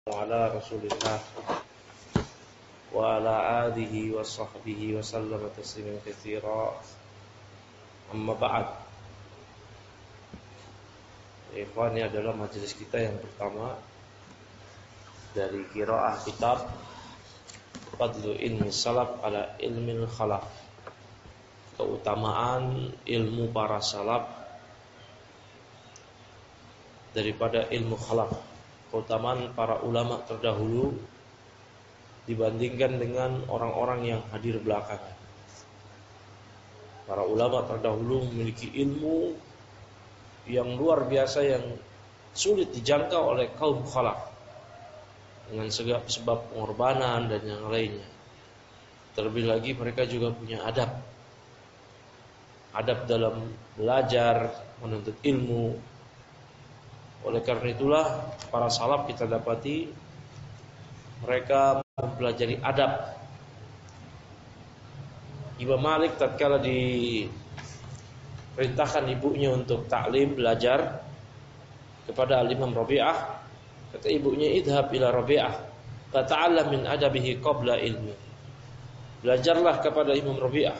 وعلى رسول الله وعلى آله وصحبه وسلم تسليما كثيرا أما بعد. Ikhwan, ini adalah majelis kita yang pertama dari qiraah kitab Fadlu Ilmi Salaf ala Ilmil Khalaf, keutamaan ilmu para salaf daripada ilmu khalaf, keutamaan para ulama terdahulu dibandingkan dengan orang-orang yang hadir belakangan. Para ulama terdahulu memiliki ilmu yang luar biasa yang sulit dijangkau oleh kaum khalaf dengan sebab pengorbanan dan yang lainnya. Terlebih lagi mereka juga punya adab dalam belajar, menuntut ilmu. Oleh karena itulah para salaf kita dapati mereka mempelajari adab. Imam Malik tatkala diperintahkan ibunya untuk taklim, belajar kepada Al-Imam Rabi'ah, kata ibunya, idhab ila Rabi'ah fata'allam min adabihi qabla ilmi. Belajarlah kepada Imam Rabi'ah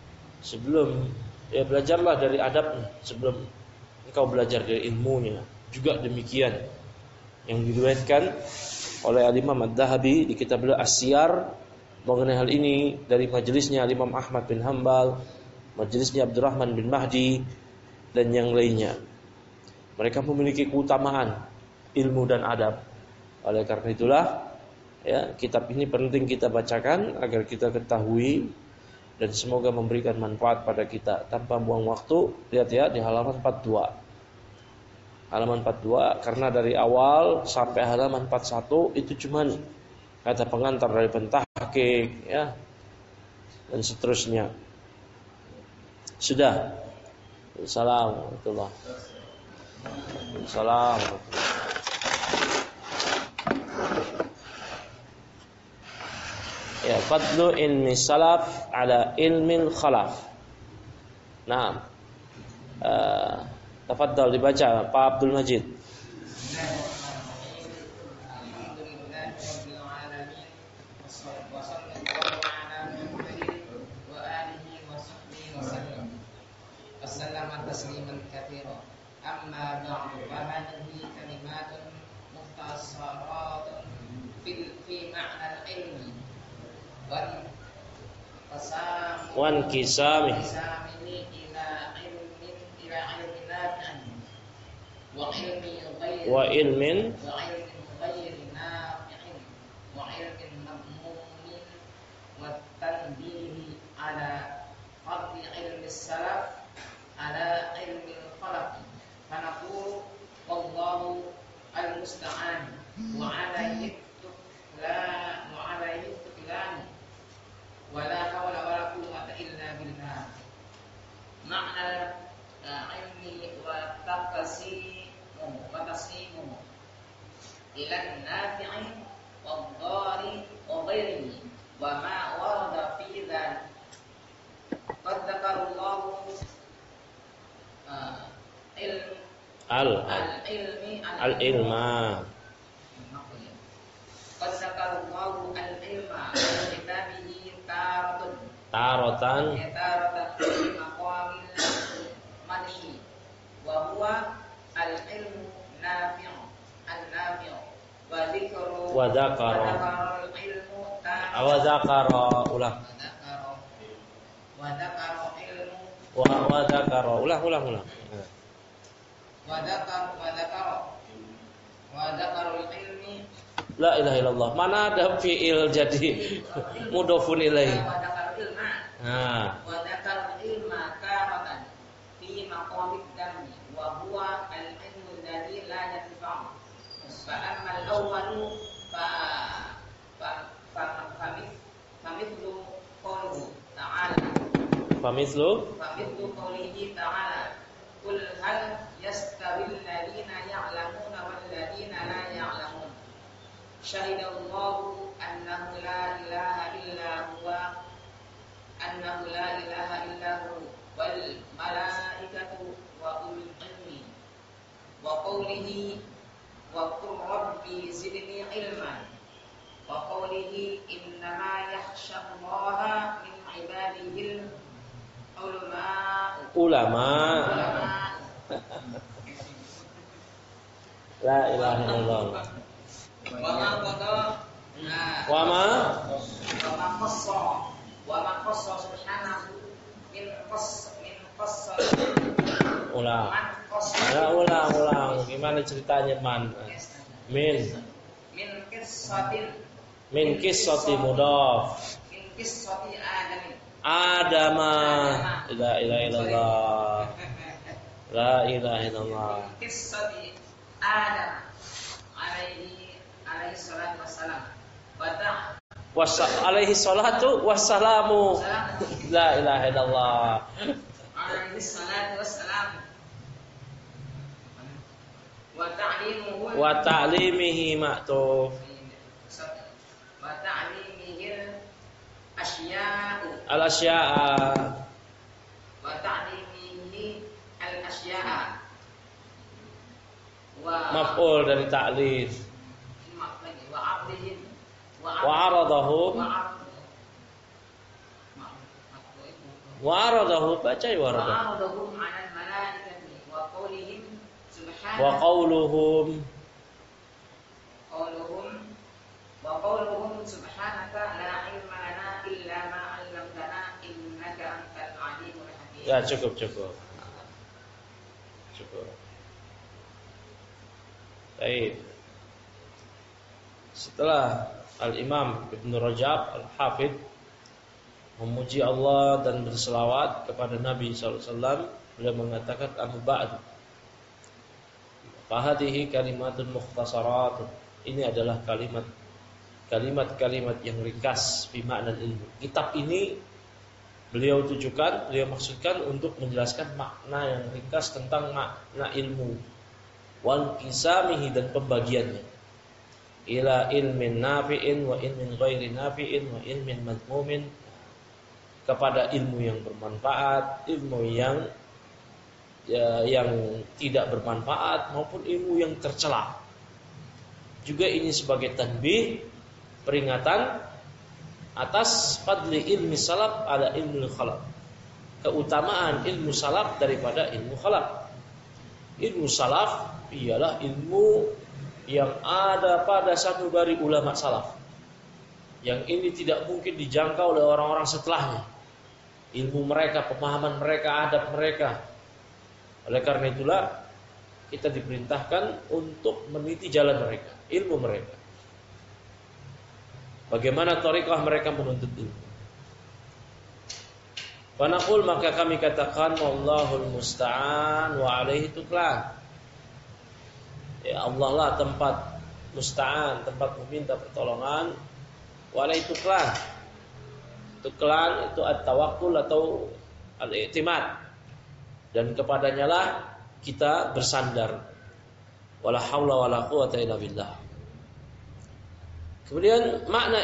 belajarlah dari adabnya sebelum engkau belajar dari ilmunya. Juga demikian yang diriwayatkan oleh Al-Imam Ad-Dhahabi di kitab As-Siyar mengenai hal ini dari majelisnya Imam Ahmad bin Hanbal, majelisnya Abdurrahman bin Mahdi dan yang lainnya. Mereka memiliki keutamaan ilmu dan adab. Oleh karena itulah kitab ini penting kita bacakan agar kita ketahui dan semoga memberikan manfaat pada kita. Tanpa buang waktu, lihat di halaman 42. Halaman 42, karena dari awal sampai halaman 41 itu cuman kata pengantar dari pentahqiq dan seterusnya. Sudah. Assalamualaikum. Fadlu ilmi salaf ala ilmil khalaf. Nah, tafadhal dibaca Pak Abdul Majid. Tasliman katsiran. Amma ba'du fahadihi kalimatun mukhtasaratun fi ma'na al-ilmi wan kisami ila ilmin nafi'in wa ilmin ghayri nafi'in wa ilmin madmunin wa tanbihi ala fadli ilmi salaf ala ilmi al-khalaf. Fanaqulu wallahu al-musta'an wa alayhi tuklan wa la hawla wa la quwwata illa billah. Ma'na ilmi wa taqsimu ila an-nafi'i wad-dari wa ghairihi wa ma warada fi dzalik. Qad dzakarallahu al-ilma. Qad zakarallahu al-ilma fi kitabihi taratan fi maqamil madhi wa huwa al-ilmu nafi'u wa dzikru wa dzakara al-ilmu ulang. Wa dzakarul ilmi. La ilaha illallah. Mana ada fi'il jadi mudhofun ilaih. Wa dzakarul ilma. Wa dzakarul ilma taratan fi maqamid dammi wa huwa al-ilmu alladhi la yanfa'u. Fa amma al-awwalu famithlu qawlihi ta'ala. Famithlu qawlihi ta'ala. Qul hal yastawi alladhina ya'lamuna wal ladhina la ya'lamun. Syahidallahu annahu la ilaha illa huwa wal malaikatu wa ulul ilmi wa qawlihi qul rabbi zidni ilman wa qawlihi innama yakhshallaha min ibadihi ulama. La ilaha illallah. Wa ma qassa subhanahu min ulang. Ya, ulang. Gimana ceritanya man? Min qissati mudhaf. Min qissati Adama. La ilaha illallah. La ilaha illallah. Qissati Adam alaihi salatu wassalam. Alaihi salatu wassalamu. La ilaha illallah. Alaihi salatu wassalam. Wa ta'limihi ma'tuf. Wa ta'limihi al-asya'u. Al-asya'a. Wa ta'limihi al-asya'a. Maf'ul dari ta'lif. Wa aradahu. Wa aradahu baca ya wa aradahu. Wa qawluhum subhanaka la ilma lana illa ma 'allamtana innaka antal 'alimul hakim. Ya cukup. Baik. Setelah Al-Imam Ibn Rajab Al-Hafidh memuji Allah dan berselawat kepada Nabi SAW, beliau mengatakan amma ba'du. Fahadihi kalimatun mukhtasarat. Ini adalah kalimat-kalimat yang ringkas fi makna ilmu. Kitab ini beliau maksudkan untuk menjelaskan makna yang ringkas tentang makna ilmu. Wal qisamihi dan pembagiannya. Ila ilmin nafi'in wa ilmin ghairi nafi'in wa ilmin madmumin, kepada ilmu yang bermanfaat, ilmu yang tidak bermanfaat maupun ilmu yang tercela. Juga ini sebagai tanbih, peringatan atas fadli ilmi salaf ala ilmu khalaf. Keutamaan ilmu salaf daripada ilmu khalaf. Ilmu salaf ialah ilmu yang ada pada sanubari ulama salaf. Yang ini tidak mungkin dijangkau oleh orang-orang setelahnya. Ilmu mereka, pemahaman mereka, adab mereka. Oleh karena itulah kita diperintahkan untuk meniti jalan mereka, ilmu mereka. Bagaimana thariqah mereka menuntut ilmu. Wa naqul, maka kami katakan wallahul musta'an wa alaihi tuklan. Ya Allah lah tempat musta'an, tempat meminta pertolongan. Wa alaihi tuklan. Tuklan itu at-tawakkul atau al-i'timad. Dan kepadanya lah kita bersandar. Wala haula wala quwata illa billah. Kemudian makna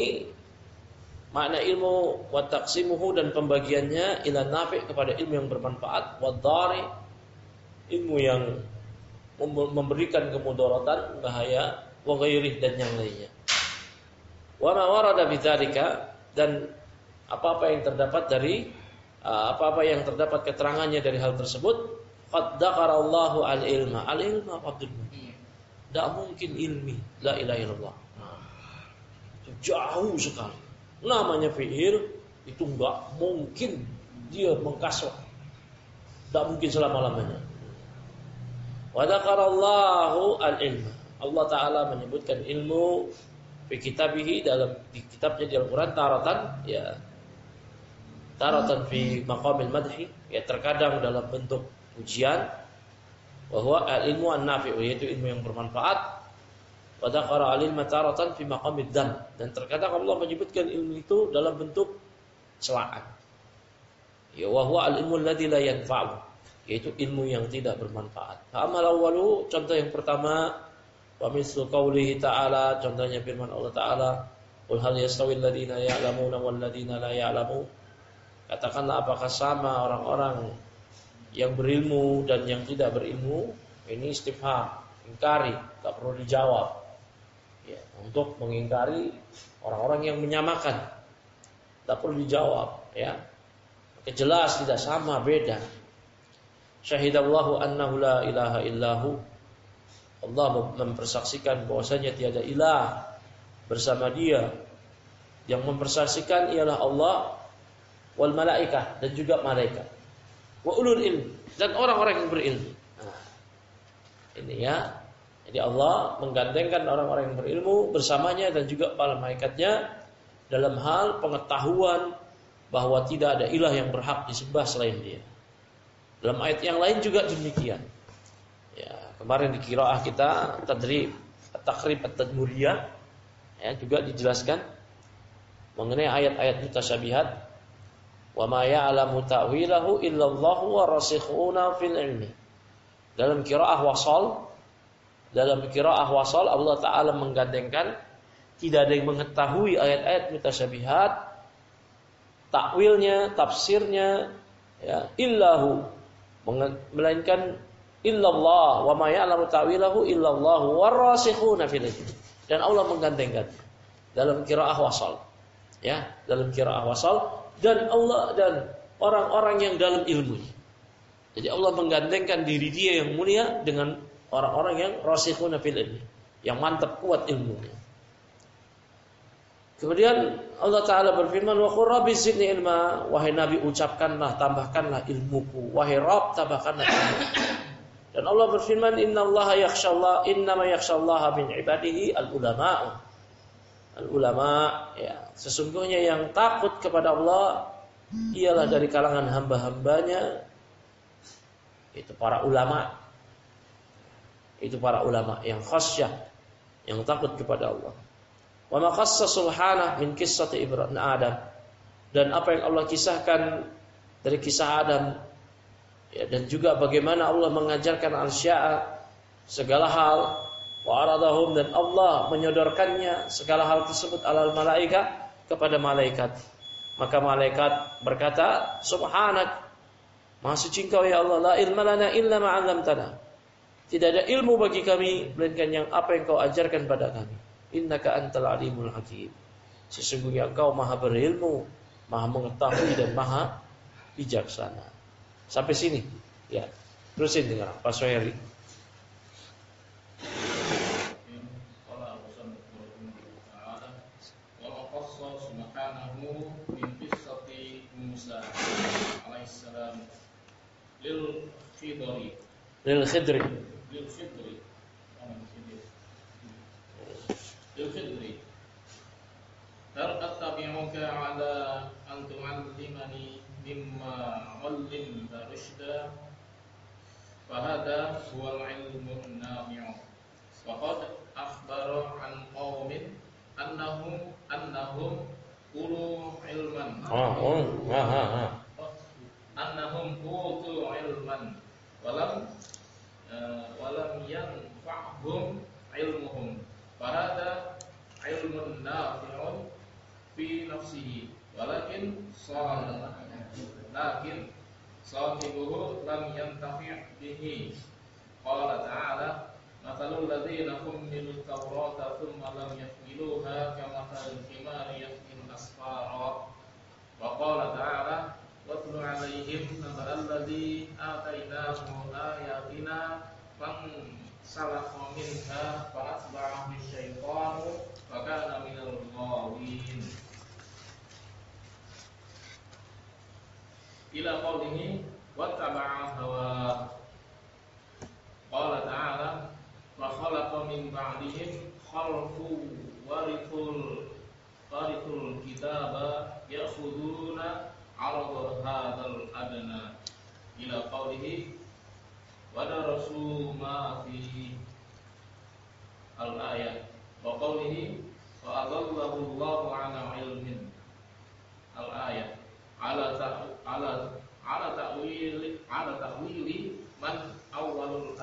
ilmu wa taqsimuhu, dan pembagiannya ila nafi' kepada ilmu yang bermanfaat, wa dhari ilmu yang memberikan kemudaratan, bahaya, wa ghairih dan yang lainnya. Wa ma warada bidzalika, dan apa-apa yang terdapat keterangannya dari hal tersebut. Qad dzakarallahu al-ilma. Al-ilma Abdul Mu'min. Tidak mungkin ilmi la ilaha illallah. Itu jauh sekali. Namanya fi'il itu enggak mungkin dia mengkasrah. Tidak mungkin selama-lamanya. Wa dzakarallahu al-ilma. Allah Ta'ala menyebutkan ilmu fi kitabihi, di kitabnya di Al-Quran, taratan fi maqamil madhi, ya terkadang dalam bentuk pujian, bahwa al-ilmu an-nafi'u, yaitu ilmu yang bermanfaat. Wa dzakara al-ilma taratan fi maqamid dzam, dan terkadang Allah menyebutkan ilmu itu dalam bentuk celaan. Ya wa huwa al-ilmu alladzi la yanfa'u, yaitu ilmu yang tidak bermanfaat. Fa amal awwalu, contoh yang pertama, wa mislu qaulihi ta'ala, contohnya firman Allah Ta'ala, qul hal yastawil ladzina ya'lamuna wal ladzina la ya'lamun. Katakanlah, apakah sama orang-orang yang berilmu dan yang tidak berilmu? Ini istifham, ingkari, tak perlu dijawab. Ya, untuk mengingkari orang-orang yang menyamakan, tak perlu dijawab. Ya, jelas tidak sama, beda. Syahidallahu annahu la ilaha illahu. Allah mempersaksikan bahwasanya tiada ilah bersama Dia. Yang mempersaksikan ialah Allah wal malaikah, dan juga malaikat. Wa ulul ilm, dan orang-orang yang berilmu. Nah, ini ya. Jadi Allah menggandengkan orang-orang yang berilmu bersamanya dan juga para malaikatnya dalam hal pengetahuan bahwa tidak ada ilah yang berhak disembah selain Dia. Dalam ayat yang lain juga demikian. Ya, kemarin di qiraah kita takrib at-tadmuriyah, ya, juga dijelaskan mengenai ayat-ayat mutasyabihat. Wa ma ya'lamu ta'wilahu illallahu wa rasikhuna fil ilmi. Dalam qiraah wasal Allah Ta'ala menggandengkan tidak ada yang mengetahui ayat-ayat mutasyabihat, takwilnya, tafsirnya, ya, illahu, melainkan illallah, wa ma ya'lamu ta'wilahu illallahu warasikhuna fil ilmi. Dan Allah menggandengkan dalam qiraah wasal, ya, dalam qiraah wasal, dan Allah dan orang-orang yang dalam ilmunya. Jadi Allah menggandengkan diri Dia yang mulia dengan orang-orang yang rasikhuna fil ilmi, yang mantap kuat ilmunya. Kemudian Allah Ta'ala berfirman, wa qur rabbi zidni ilma, wahai Nabi ucapkanlah, tambahkanlah ilmuku, wahai Rabb tambahkanlah ilmuku. Dan Allah berfirman, innama yakhshallaha min ibadihi al-ulama. Al-ulama, ya, sesungguhnya yang takut kepada Allah ialah dari kalangan hamba-hambanya, itu para ulama. Itu para ulama yang khasyah, yang takut kepada Allah. Wa ma khassa subhanahu min qissati Ibrahim Adam, dan apa yang Allah kisahkan dari kisah Adam, ya, dan juga bagaimana Allah mengajarkan al-sya'a, segala hal, wa aradahum, dan Allah menyodorkannya segala hal tersebut alal malaika, kepada malaikat. Maka malaikat berkata, subhanak, maha suci Engkau ya Allah, la ilma lana illa ma 'allamtana. Tidak ada ilmu bagi kami melainkan yang apa yang Kau ajarkan pada kami. Innaka antal alimul hakim. Sesungguhnya Engkau maha berilmu, maha mengetahui, dan maha bijaksana. Sampai sini, ya. Terusin dengan Pak Soheri. Lil Khidri. Hal attabi'uka ala an tu'allimani mimma 'allamta rushda fa hadha huwa al-'ilmu an-nafi'u. Wa qad akhbara 'an qaumin annahum ulu ilman. Annahum utu ilman walam yanfa'hum ilmuhum. Fa hadha 'ilmun nafi'un fi nafsihi walakin sahibuhu lam yantafi' bihi. Qala ta'ala mathalul ladzina hummilut tawrata thumma lam yahmiluha kamathalil himari yahmilu asfara. Wa qala ta'ala watlu 'alaihim nabaal ladzi atainahu ayatina fansalakha minha fa'atba'ahu asyaitanu fakana minal ghawin. Ila qawlihi wattaba'a hawa. Qala ta'ala wa khalaqa min ba'dihim khalqun warithul kitaba ya'khuduna 'arada hadzal adna. Ila qawlihi wa darasu ma fihi al-ayat. Wa qawlihi wa adallahu Allahu 'ala ilmin al-ayat ala ta'wili man awwalul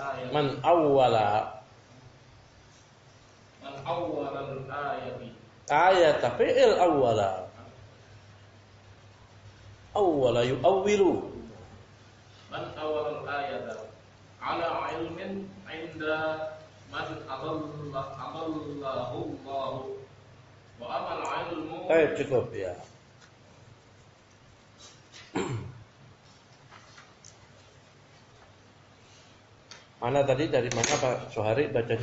ayati Ayat fi'il awwala yu'awwilu man awwalul ayata ala ilmin 'inda man adallahu Allah wa amal ilmu. Cukup ya. Mana tadi, dari mana Pak Suhari bacanya?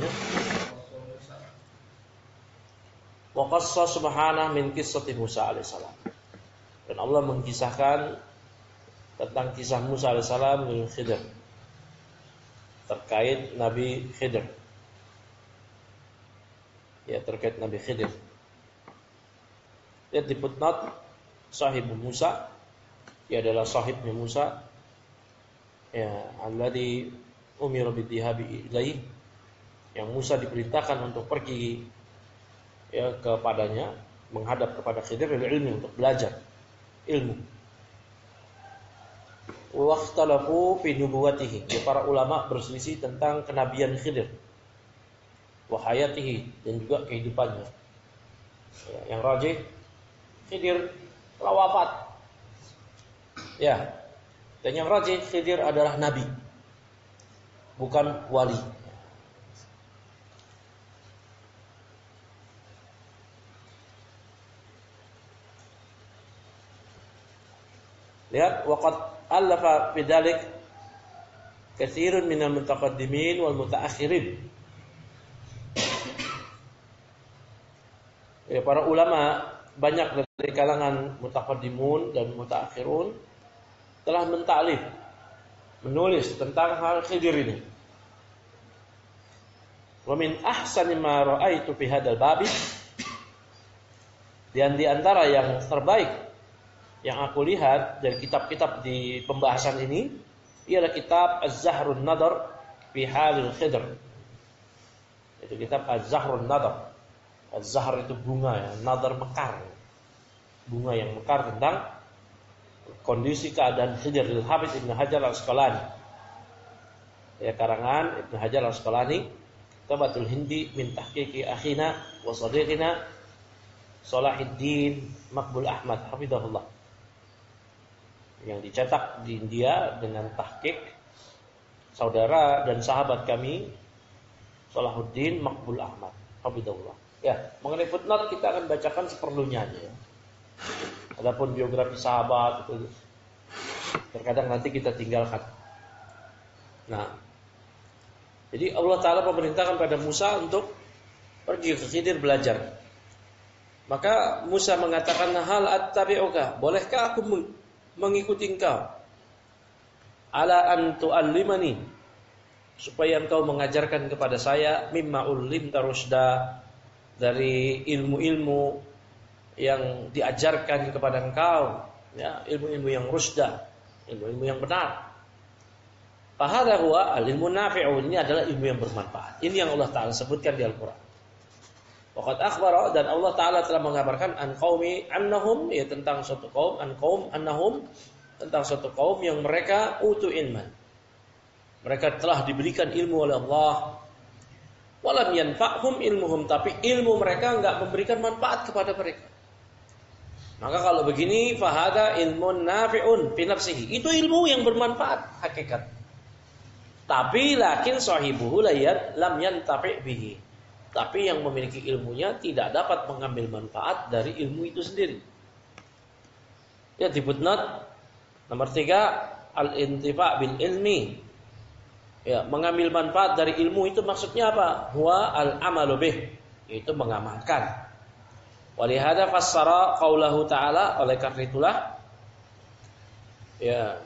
Wa qassa subhanahu min qissati Musa alaihissalam. Dan Allah mengisahkan tentang kisah Musa alaihissalam dengan Khidir, terkait Nabi Khidir. Ya, terkait Nabi Khidir. Lihat di footnote, sahib Musa, ia adalah sahibnya Musa, ya, alladhi umira bidhihabi ilaih, yang Musa diperintahkan untuk pergi ya kepadanya, menghadap kepada Khidir ilmu, untuk belajar ilmu. Waqtalafu fi nubuwatihi, para ulama berselisih tentang kenabian Khidir, wa hayatihi, dan juga kehidupannya. Ya, yang rajih Khidir telah wafat. Ya, dan yang rajih Khidir adalah nabi, bukan wali. Lihat, waqad alafa fi dzalik katsirun minal mutaqaddimin wal mutaakhirin. Ya, para ulama banyak dari kalangan mutaqaddimun dan mutaakhirun telah mentalif, menulis tentang hal Khidir ini. Wa min ahsani ma ra'aitu fi hadzal babi, dan di antara yang terbaik yang aku lihat dari kitab-kitab di pembahasan ini ialah kitab Az-Zahrun Nadar fi Halil Khidir. Itu kitab Az-Zahrun Nadar. Az-Zahr itu bunga, ya, Nadar mekar. Bunga yang mekar tentang kondisi keadaan Khidir, Al-Hafidz Ibnu Hajar Al-Asqalani. Ya, karangan Ibnu Hajar Al-Asqalani, Tabatul Hindi min tahqiqi akhina wa sadiqina Salahuddin Maqbul Ahmad hafizahullah, yang dicetak di India dengan tahqiq saudara dan sahabat kami Salahuddin Maqbul Ahmad hafizahullah. Ya, mengenai footnote kita akan bacakan seperlunya aja ya. Adapun biografi sahabat itu terkadang nanti kita tinggalkan. Nah, jadi Allah Ta'ala memerintahkan pada Musa untuk pergi ke Khidir belajar. Maka Musa mengatakan, hal attabi'uka, bolehkah aku mengikuti engkau? Ala an tu'allimani, supaya engkau mengajarkan kepada saya mimma ullimta rusda, dari ilmu-ilmu yang diajarkan kepada engkau, ya, ilmu-ilmu yang rusda, ilmu-ilmu yang benar. Fahadha huwa al-ilmu nafi'u, ini adalah ilmu yang bermanfaat. Ini yang Allah Ta'ala sebutkan di Al-Quran. Waqad akhbara, dan Allah Ta'ala telah mengabarkan an qaumi annahum, ya, tentang suatu kaum, an qaum annahum, tentang suatu kaum yang mereka utu ilman, mereka telah diberikan ilmu oleh Allah. Walam yanfa'hum ilmuhum, tapi ilmu mereka enggak memberikan manfaat kepada mereka. Maka kalau begini, fahada ilmun nafi'un fi nafsihi, itu ilmu yang bermanfaat hakikat. Tapi lakin sahibuhu lam yantafi' bihi, tapi yang memiliki ilmunya tidak dapat mengambil manfaat dari ilmu itu sendiri. Ya, di footnote nomor 3, al-intifa' bil ilmi. Ya, mengambil manfaat dari ilmu itu maksudnya apa? Huwa al-amalu bih, yaitu mengamalkan. Walihada fassara qaulahu ta'ala, oleh karena itulah ya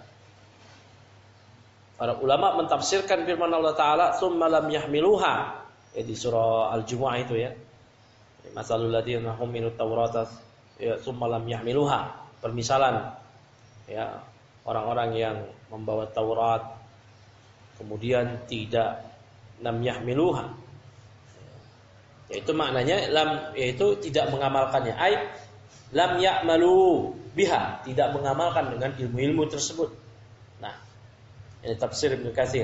para ulama mentafsirkan firman Allah Ta'ala, tsumma lam yahmiluha, ya, di surah Al-Jumu'ah itu ya. Masalul ladzina hummilut taurata, ya, tsumma lam yahmiluha, permisalan ya orang-orang yang membawa Taurat kemudian tidak lam yahmiluha, yaitu maknanya lam, yaitu tidak mengamalkannya, ai lam ya'malu biha, tidak mengamalkan dengan ilmu-ilmu tersebut. Nah, ini tafsir Ibnu Katsir.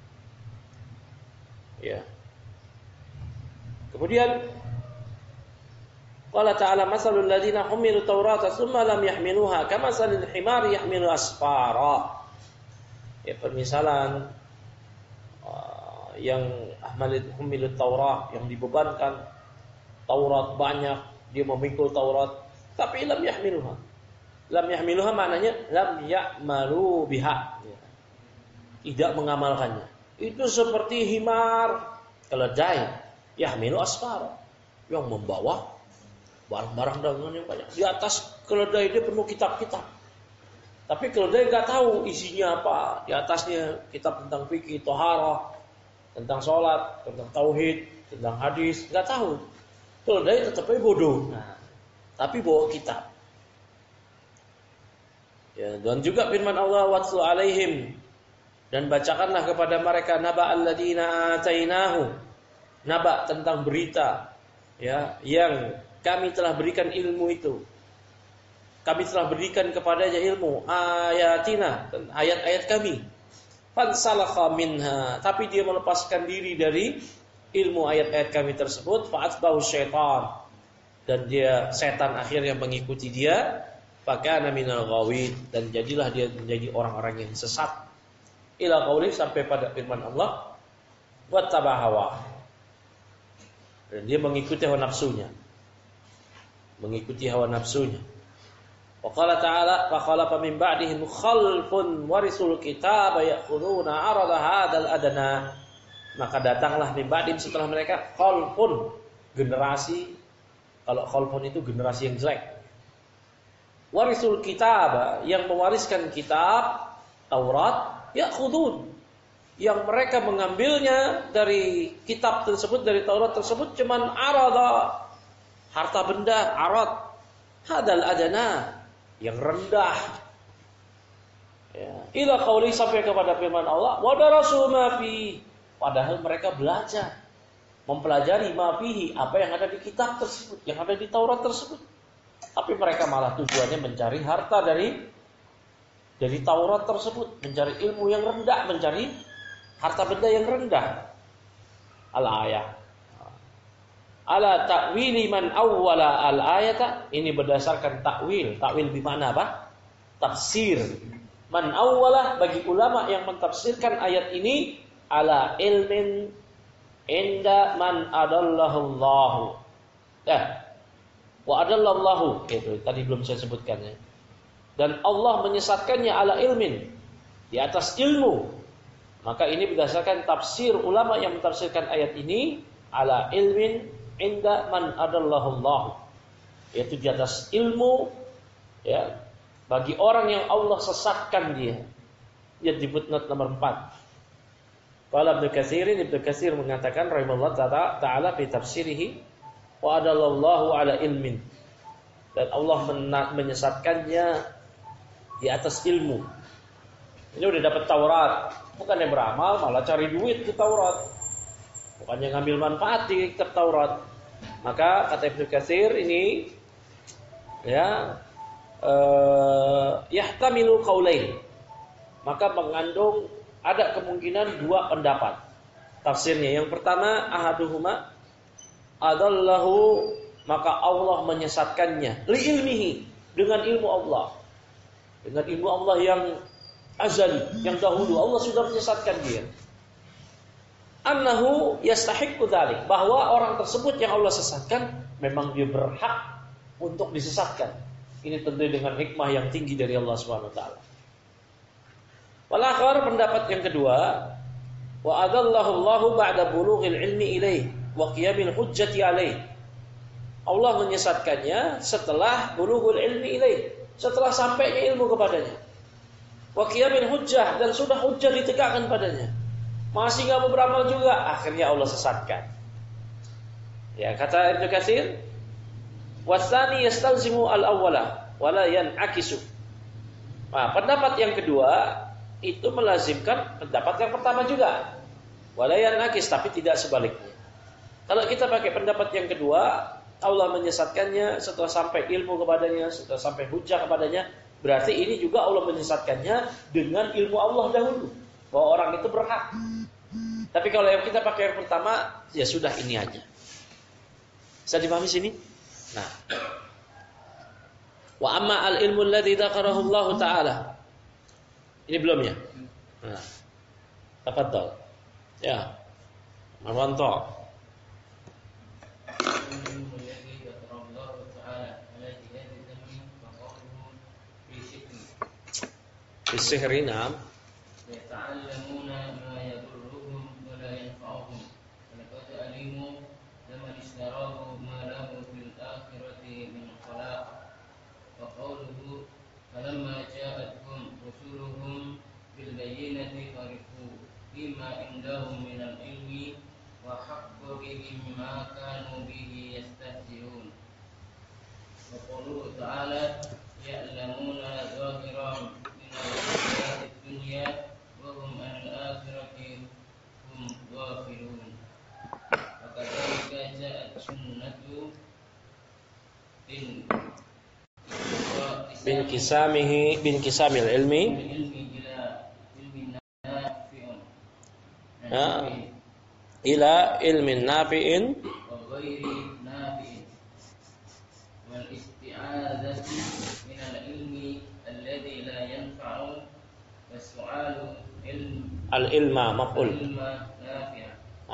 Ya. Kemudian Allah Ta'ala masalul ladzina humilu taurata tsumma lam yahmiluha kamasalil himari yahmilu asfara. Ya, permisalan yang humilut Taurat, yang dibebankan Taurat banyak, dia memikul Taurat, tapi lam yahmiluha. Lam yahmiluha maknanya lam ya'malu biha. Tidak mengamalkannya. Itu seperti himar keledai yahmilu asfar, yang membawa barang-barang dagangan yang banyak. Di atas keledai dia penuh kitab-kitab. Tapi keledai nggak tahu isinya apa. Di atasnya kitab tentang fikih, toharah, tentang sholat, tentang tauhid, tentang hadis, nggak tahu. Keledai tetap aja bodoh. Nah, tapi bawa kitab. Ya, dan juga firman Allah watlu alaihim, dan bacakanlah kepada mereka naba alladzina atainahu, naba tentang berita ya yang kami telah berikan ilmu itu. Kami telah berikan kepadanya ilmu ayatina, ayat-ayat kami. Fansalakha minha, tapi dia melepaskan diri dari ilmu ayat-ayat kami tersebut. Fa'atbahu syaitan, dan dia setan akhirnya mengikuti dia. Fakana minal ghawin, dan jadilah dia menjadi orang-orang yang sesat. Ila qauli, sampai pada firman Allah, wattaba hawa, dan dia mengikuti hawa nafsunya. Mengikuti hawa nafsunya. Wa qala ta'ala fa khalafa min ba'dihim khalfun warisul kitaba ya'khuduna 'arada hadzal adna. Maka datanglah min ba'dihim, setelah mereka, khalfun, generasi. Kalau khalfun itu generasi yang jelek. Warisul kitaba, yang mewariskan kitab Taurat, ya'khudun, yang mereka mengambilnya dari kitab tersebut, dari Taurat tersebut, cuman arada, harta benda, arad, hadal adana, yang rendah. Ya. Ila qauli, sampai kepada firman Allah, wa darasu ma fi, padahal mereka belajar, mempelajari ma fihi, apa yang ada di kitab tersebut, yang ada di Taurat tersebut. Tapi mereka malah tujuannya mencari harta dari Taurat tersebut, mencari ilmu yang rendah, mencari harta benda yang rendah. Al-ayah. Ala ta'wili man awwala al-ayata, ini berdasarkan takwil. Takwil bimana apa? Tafsir. Man awwala, bagi ulama yang mentafsirkan ayat ini, ala ilmin inda man adallahu Allah. Wa adallallahu, itu tadi belum saya sebutkan ya. Dan Allah menyesatkannya ala ilmin, di atas ilmu. Maka ini berdasarkan tafsir ulama yang mentafsirkan ayat ini, ala ilmin inda man adallahu Allah, yaitu di atas ilmu ya, bagi orang yang Allah sesatkan dia. Ya, di footnote nomor 4. Qala Ibnu Katsir mengatakan rahimahullah ta'ala fi tafsirihi, wa adallallahu ala ilmin, dan Allah menyesatkannya di atas ilmu. Ini udah dapat Taurat, bukannya beramal, malah cari duit ke Taurat, bukannya ngambil manfaat di kitab Taurat. Maka kata Ibnu Katsir ini ya yahtamilu qaulain, maka mengandung ada kemungkinan dua pendapat tafsirnya. Yang pertama, ahaduhuma adallahu, maka Allah menyesatkannya li ilmihi, dengan ilmu Allah, dengan ilmu Allah yang azali, yang dahulu Allah sudah menyesatkan dia. Annahu yastahiqqu dzalik, bahwa orang tersebut yang Allah sesatkan memang dia berhak untuk disesatkan. Ini tentu dengan hikmah yang tinggi dari Allah Subhanahu wa taala. Wal akhar, pendapat yang kedua, wa adallahu Allahu ba'da bulughil ilmi ilaih wa qiyamil hujjati alaih. Allah menyesatkannya setelah bulughul ilmi ilaih, setelah sampainya ilmu kepadanya. Wa qiyamil hujjah, dan sudah hujjah ditegakkan padanya, masih enggak mau beramal juga, akhirnya Allah sesatkan. Ya, kata Ibnu Katsir, wasani yastalzimu al-awwala wa la yan'akisu. Nah, pendapat yang kedua itu melazimkan pendapat yang pertama juga. Wa la yan'akis, tapi tidak sebaliknya. Kalau kita pakai pendapat yang kedua, Allah menyesatkannya setelah sampai ilmu kepadanya, setelah sampai hujah kepadanya, berarti ini juga Allah menyesatkannya dengan ilmu Allah dahulu, bahwa orang itu berhak. Tapi kalau yang kita pakai yang pertama, ya sudah, ini aja. Bisa dipahami sini? Nah, wa amma al-ilmu alladhi dzakarahu Allah Ta'ala. Ini belum ya? Nah, tafadhal. Ya. Marwanto. Bisihri nam. Yata'allamuna ma yadurruhum wa la yanfa'uhum. Laqad alimu laman ishtarahu ma lahu fil akhirati min khalaq. Wa qawluhu falamma ja'atkum rusuluhum bil bayyinati farihu bima indahum min al-ilmi wa haqqa bihim ma kanu bihi yastahzi'un. Wa qawluhu ta'ala ya'lamuna zahiran الحياة الدنيا وهم عن الآخرة هم غافلون وكذلك جاءت سنة بانقسام العلم إلى علم نافع وغير نافع والاستعاذة من العلم الذي لا ينفع والسؤال العلم مفعول نافع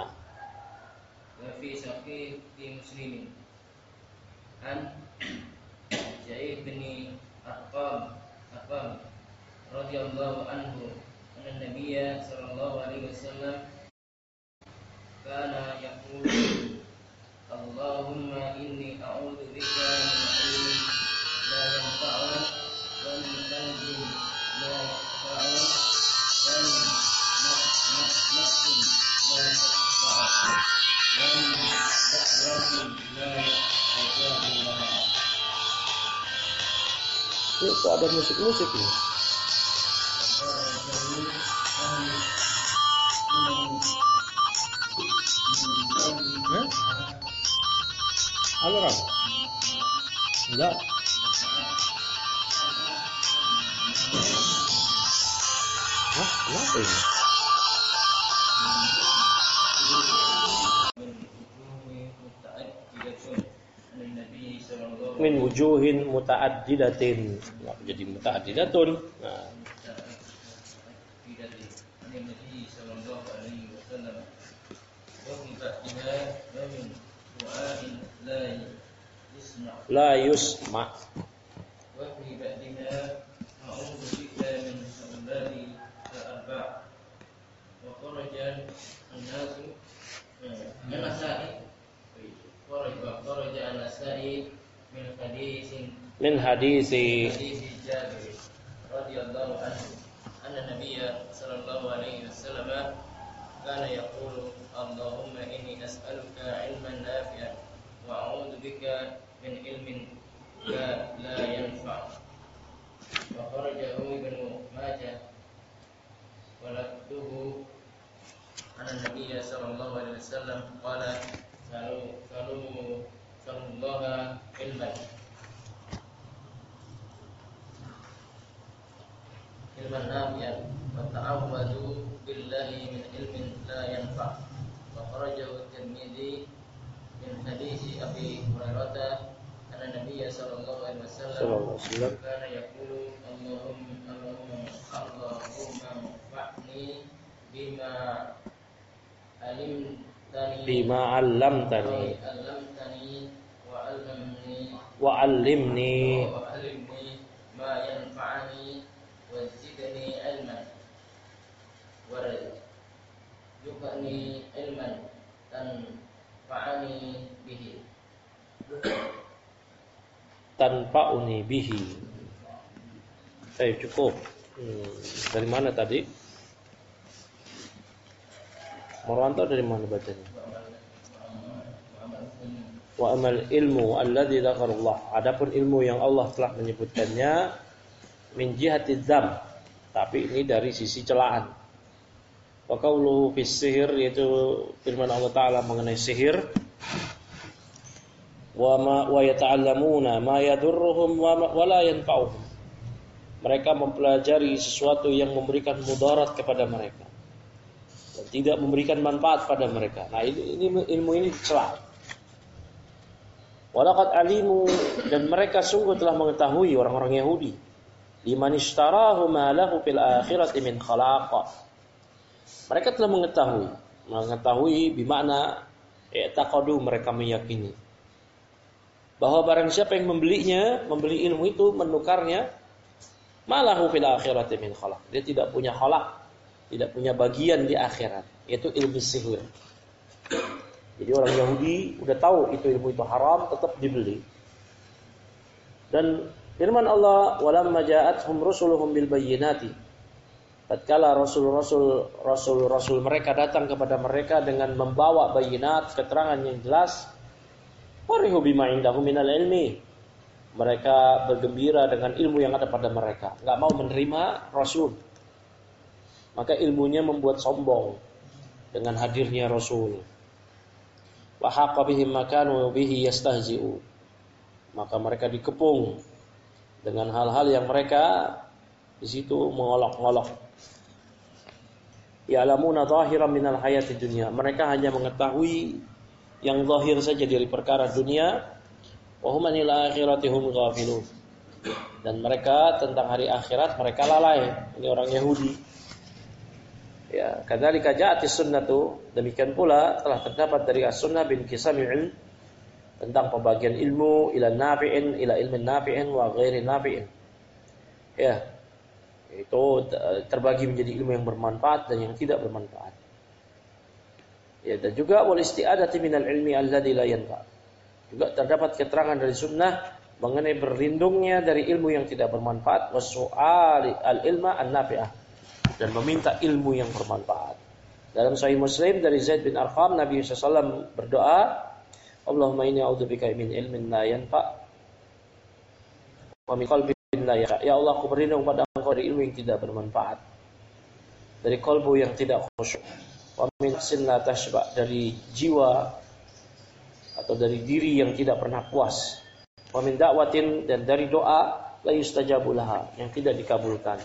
وفي صحيح مسلم عن زيد بن أرقام رضي الله عنه أن النبي صلى الله عليه وسلم كان يقول اللهم إني أعوذ بك من علم لا ينفع ومن قلب لا يخشع ومن نفس لا تشفع ومن دعوة لا يستجاب لها. Itu ada musik-musik ini. Alarm? Enggak. Hah? Kenapa ini? Min wujuhin muta'addidatin. Jadi muta'addidatun. Nah. La yusma. Min hadisi Jabir radhiyallahu anhu anna nabiyya sallallahu alaihi wasallam kana yaqulu Allahumma inni as'aluka ilman nafi'an wa a'udzu bika min ilmin la yanfa'. Wa kharajahu Ibnu Majah wa lafduhu anna nabiyya sallallahu alaihi wasallam qala salu sallallaha ilman nafi'an wa ta'awwadu billahi min ilmin la yanfa'. Wa kharajahu Tirmidzi min hadisi Abi Hurairah anna Nabiyya sallallahu alaihi wasallam kana yaqulu Allahumma fa'ni bima 'allamtani wa 'allimni ma yanfa'ani wazidni ilman warzuqni ilman tanfa'uni bihi. Saya cukup. Dari mana tadi? Marwanto dari mana bacanya? Wa amal ilmu alladzi dzakarallah. Adapun ilmu yang Allah telah menyebutkannya min jihati dzam, tapi ini dari sisi celaan. Wa qawlu fis sihir, yaitu firman Allah Ta'ala mengenai sihir. Wa yata'allamuna ma yadurruhum wa la yanfa'uhum. Mereka mempelajari sesuatu yang memberikan mudarat kepada mereka dan tidak memberikan manfaat pada mereka. Nah, ini ilmu ini dicela. Walaqad alimu, dan mereka sungguh telah mengetahui, orang-orang Yahudi, liman ishtarahu ma lahu fil akhirati min khalaq. Mereka telah mengetahui Mengetahui bimakna i'taqadu, mereka meyakini bahwa barang siapa yang membeli ilmu itu, menukarnya, malahu fil akhirati min khalaq. Dia tidak punya khalaq, tidak punya bagian di akhirat, yaitu ilmu sihir. Jadi orang Yahudi udah tahu itu ilmu itu haram, tetap dibeli. Dan firman Allah, walamma ja'atuhum rusuluhum bil bayyinati, tatkala rasul-rasul mereka datang kepada mereka dengan membawa bayinat, keterangan yang jelas, farihu bima indahum minal ilmi, mereka bergembira dengan ilmu yang ada pada mereka, enggak mau menerima rasul. Maka ilmunya membuat sombong dengan hadirnya rasul. Wa haqqa bihim ma kanu bihi yastahzi'u, maka mereka dikepung dengan hal-hal yang mereka di situ mengolok-olok. Ya'lamuna zahiran minal hayati dunya, mereka hanya mengetahui yang zahir saja dari perkara dunia. Wa hum anil akhirati hum ghafilun, dan mereka tentang hari akhirat mereka lalai. Ini orang Yahudi. Ya, kadzalika ja'atis sunnatu, demikian pula telah terdapat dari as-sunnah bin Qisamil ilm, tentang pembagian ilmu ila nafi'in, ila ilmin nafi'in wa ghairi nafi'in. Ya, itu terbagi menjadi ilmu yang bermanfaat dan yang tidak bermanfaat. Ya, dan juga wal isti'adati minal ilmi alladzi la yanfa. Juga terdapat keterangan dari sunnah mengenai berlindungnya dari ilmu yang tidak bermanfaat, wasu'ali al-ilma an-nafi'ah, dan meminta ilmu yang bermanfaat. Dalam Sahih Muslim dari Zaid bin Arqam, Nabi SAW berdoa, Allahumma inni a'udzubika min ilmin la yanfa' wa min qalbin la yakhsha. Ya Allah, aku berlindung pada Engkau dari ilmu yang tidak bermanfaat, dari kalbu yang tidak khusyuk, wa min nafsin la tashba', dari jiwa atau dari diri yang tidak pernah puas, wa min da'watin, dan dari doa la yustajabu laha, yang tidak dikabulkan.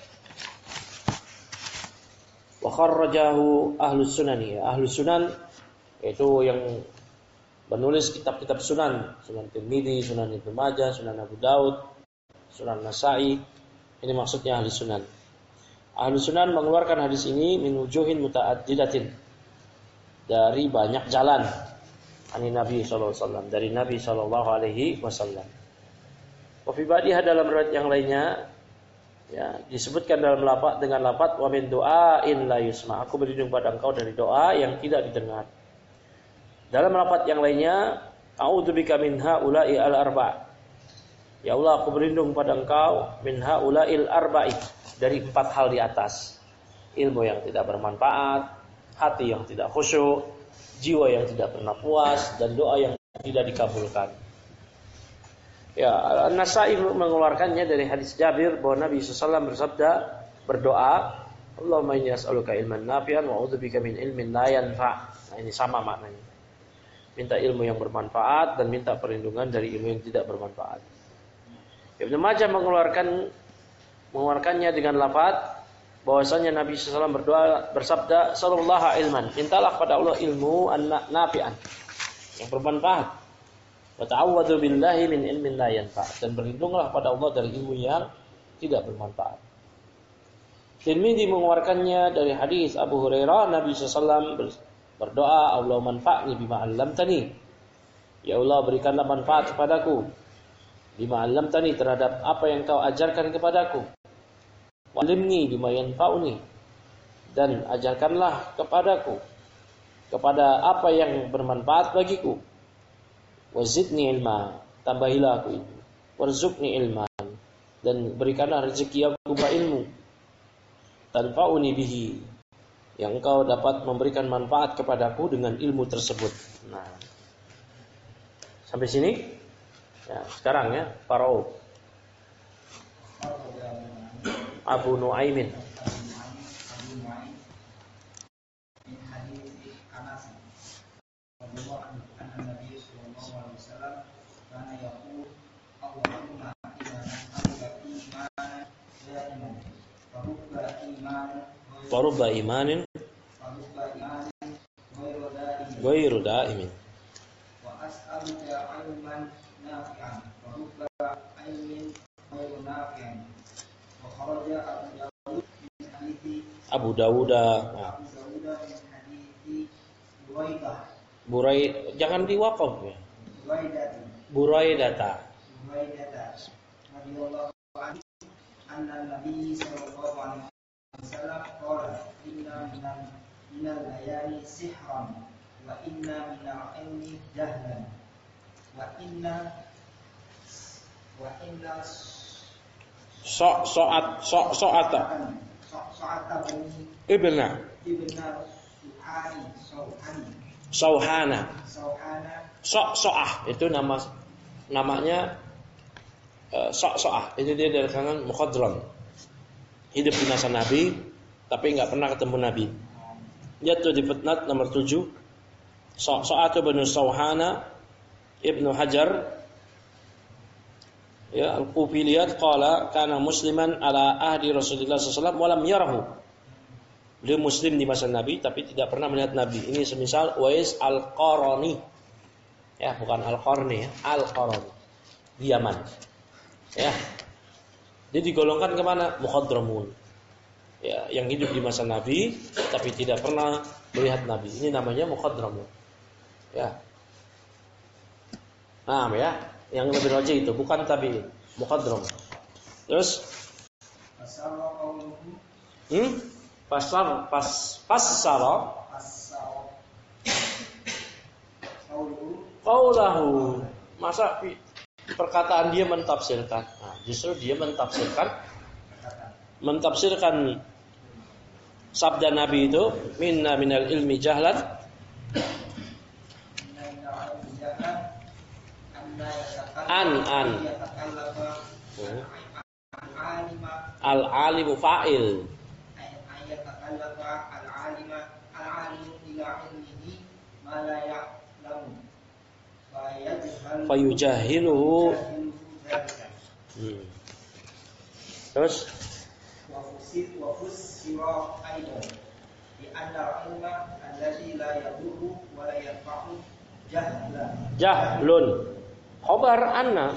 Wa kharrajahu ahlus sunani, ahlus sunan yaitu yang menulis kitab-kitab sunan, Sunan Tirmidzi, Sunan Ibnu Majah, Sunan Abu Daud, Sunan Nasa'i. Ini maksudnya ahlus sunan. Ahlus sunan mengeluarkan hadis ini min wujuhin muta'addidatin, dari banyak jalan. Ani Nabi sallallahu alaihi wasallam, dari Nabi sallallahu alaihi wasallam. Wa fi ba'dihah, dalam riwayat yang lainnya, ya, disebutkan dalam dengan lafaz wa min du'ain la yusma, aku berlindung pada Engkau dari doa yang tidak didengar. Dalam lafaz yang lainnya, a'udzubika min haula'i al-arba', ya Allah, aku berlindung pada Engkau min haula'il arba'i, dari 4 hal di atas. Ilmu yang tidak bermanfaat, hati yang tidak khusyuk, jiwa yang tidak pernah puas, dan doa yang tidak dikabulkan. Ya, An-Nasa'i mengeluarkannya dari hadis Jabir bahwa Nabi SAW bersabda, berdoa, Allahumma inni as'aluka ilman nafi'an wa a'udzubika min ilmin la yanfa'. Nah, ini sama maknanya. Minta ilmu yang bermanfaat dan minta perlindungan dari ilmu yang tidak bermanfaat. Ibnu Majah mengeluarkannya dengan lafaz bahwasanya Nabi SAW berdoa, bersabda, sallallahu ilman, mintalah pada Allah ilmu nafi'an, yang bermanfaat. Wa ta'awwadzu billahi min ilmin la yanfa', dan berlindunglah pada Allah dari ilmu yang tidak bermanfaat. Tirmidzi mengeluarkannya dari hadis Abu Hurairah, Nabi SAW berdoa, Allah manfa'ni bima 'allamtani, ya Allah, berikanlah manfaat kepadaku bima 'allamtani, terhadap apa yang Kau ajarkan kepadaku, wa'limni bima yanfa'uni, dan ajarkanlah kepadaku kepada apa yang bermanfaat bagiku, wazidni ilma, tambahilah aku ilmu, warzuqni ilman, dan berikanlah rezeki aku berupa ilmu, tanfa'uni bihi, yang Engkau dapat memberikan manfaat kepadaku dengan ilmu tersebut. Nah, sampai sini. Ya, sekarang ya, Farao Abu Nuaimin. Warubba imanin ghairu daimin. Wa as'aluka ilman nafi'an wa rubba ilmin ghairu nafi'an. Wa kharaja Abu Dawud min hadithi Jangan diwaqaf ya. Buraidata radhiyallahu anhu anna Nabi sallallahu alaihi wasallam qala inna minal layali sihran wa inna minal ilmi jahlan wa inna so'ata ibna Sauhana So'ah itu namanya So'ah itu dia dari kalangan mukhadram, hidup di masa Nabi tapi nggak pernah ketemu Nabi. Jatuh di fitnat nomor 7. So'ah bin Sauhana Ibnu Hajar ya al-Qufiliyat qala kana musliman ala ahdi Rasulullah sallallahu alaihi wasallam wa lam yarahu. Beliau muslim di masa Nabi tapi tidak pernah melihat Nabi. Ini semisal Uwais Al-Qarani. Ya, bukan Al-Qarni ya, Al-Qarani. Di Yaman. Ya. Dia digolongkan kemana? Mukhadramun. Ya, yang hidup di masa Nabi tapi tidak pernah melihat Nabi. Ini namanya mukhadramun. Ya. Nah, ya, yang lebih rajih itu bukan tabi'in, mukhadram. Terus Fassara qaulahu. Masa perkataan dia mentafsirkan. Nah, justru dia mentafsirkan sabda Nabi itu minna minal ilmi jahlan al-alimu fa'il fayujahiluhu. Terus jahlun khobar anna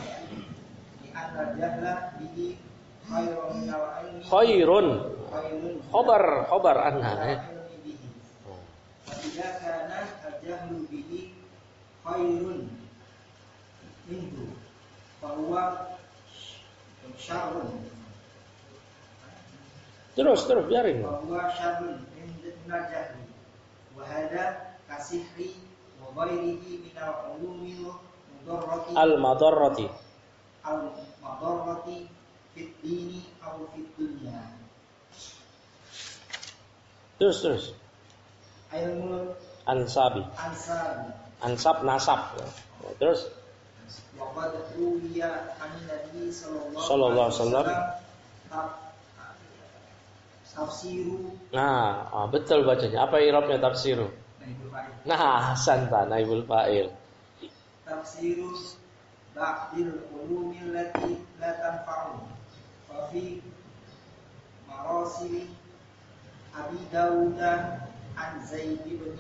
khairun khobar anha terus biarin al-madarrati fit dini aw fit dunya. Terus ilmu ansab nasab. Terus waqad ruwiya an Nabi sallallahu alaihi wasallam tafsiru. Nah, betul bacanya. Apa i'rabnya tafsiru? Nah, hasan Pak, naibul fa'il. Tafsiru ba'dil ulumil lati la tanfa'u. Fa fi marasil Abi Dawud an Zaid bin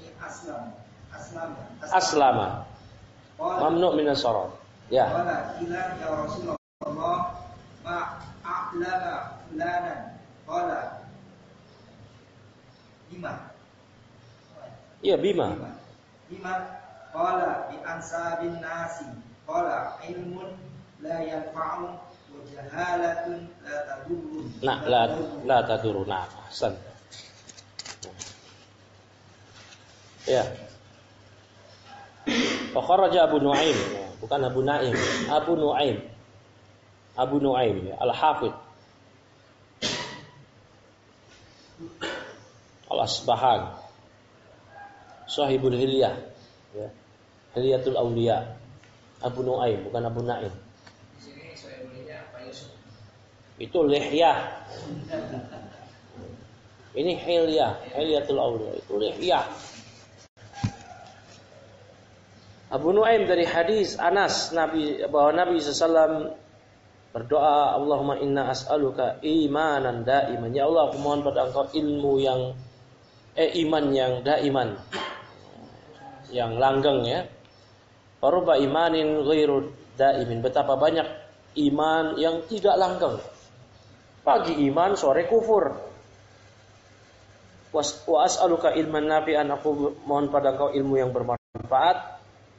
Aslama. Mamnu' min as-sarf. Ya. Qala ila ya Rasulullah ma a'lama fulanan. Qala bima. Iya, bima. Qala bi ansabin nasi. Qala ilmun la yanfa'u wa jahalatun la tadurru. Nah, la tadurru. Nah, hasan. Ya. Wa kharaja Abu Nu'aim, bukan Abu Naim, Abu Nu'aim ya, Al-Hafidh Al-Asbahan Sahibul Hilyah ya. Hilyatul Awliya. Abu Nu'aim, bukan Abu Naim. Di sini Sahibul Hilyah apa Yusuf? Itu Lihyah. Ini Hilyatul Awliya, itu Lihyah. Abu Nu'aim dari hadis Anas bahwa Nabi SAW berdoa, Allahumma inna as'aluka imanan daiman. Ya Allah, aku mohon pada Engkau ilmu yang iman yang daiman, yang langgeng ya. Faruba imanin ghairu daimin. Betapa banyak iman yang tidak langgeng. Pagi iman, sore kufur. wa as'aluka ilman nafi'an, aku mohon pada engkau ilmu yang bermanfaat.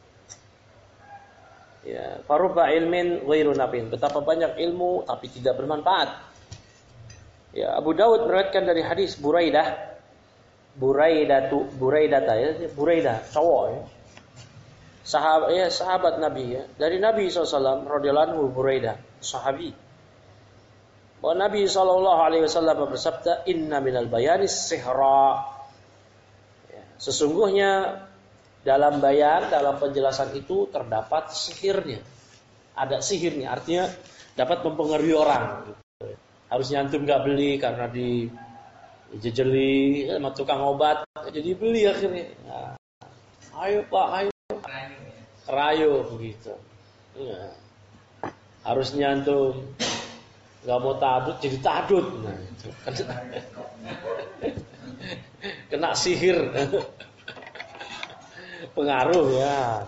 Ya, farubba ilmin ghairu nafi'in, betapa banyak ilmu tapi tidak bermanfaat. Ya, Abu Daud meriwayatkan dari hadis Buraidah cowok ya. Sahabat Nabi ya. Dari Nabi SAW radhiyallahu anhu, Buraidah, sahabi. Bahwa Nabi SAW bersabda, "Inna minal bayani sihra." Ya, sesungguhnya dalam bayan, dalam penjelasan itu terdapat sihirnya. Ada sihirnya, artinya dapat mempengaruhi orang. Harusnya antum gak beli karena dijejeli sama tukang obat, jadi beli akhirnya. Nah, ayo Pak, ayo. Rayu begitu. Ya. Harusnya antum gak mau tadut, jadi tadut. Nah, itu. Kena sihir. Pengaruh ya.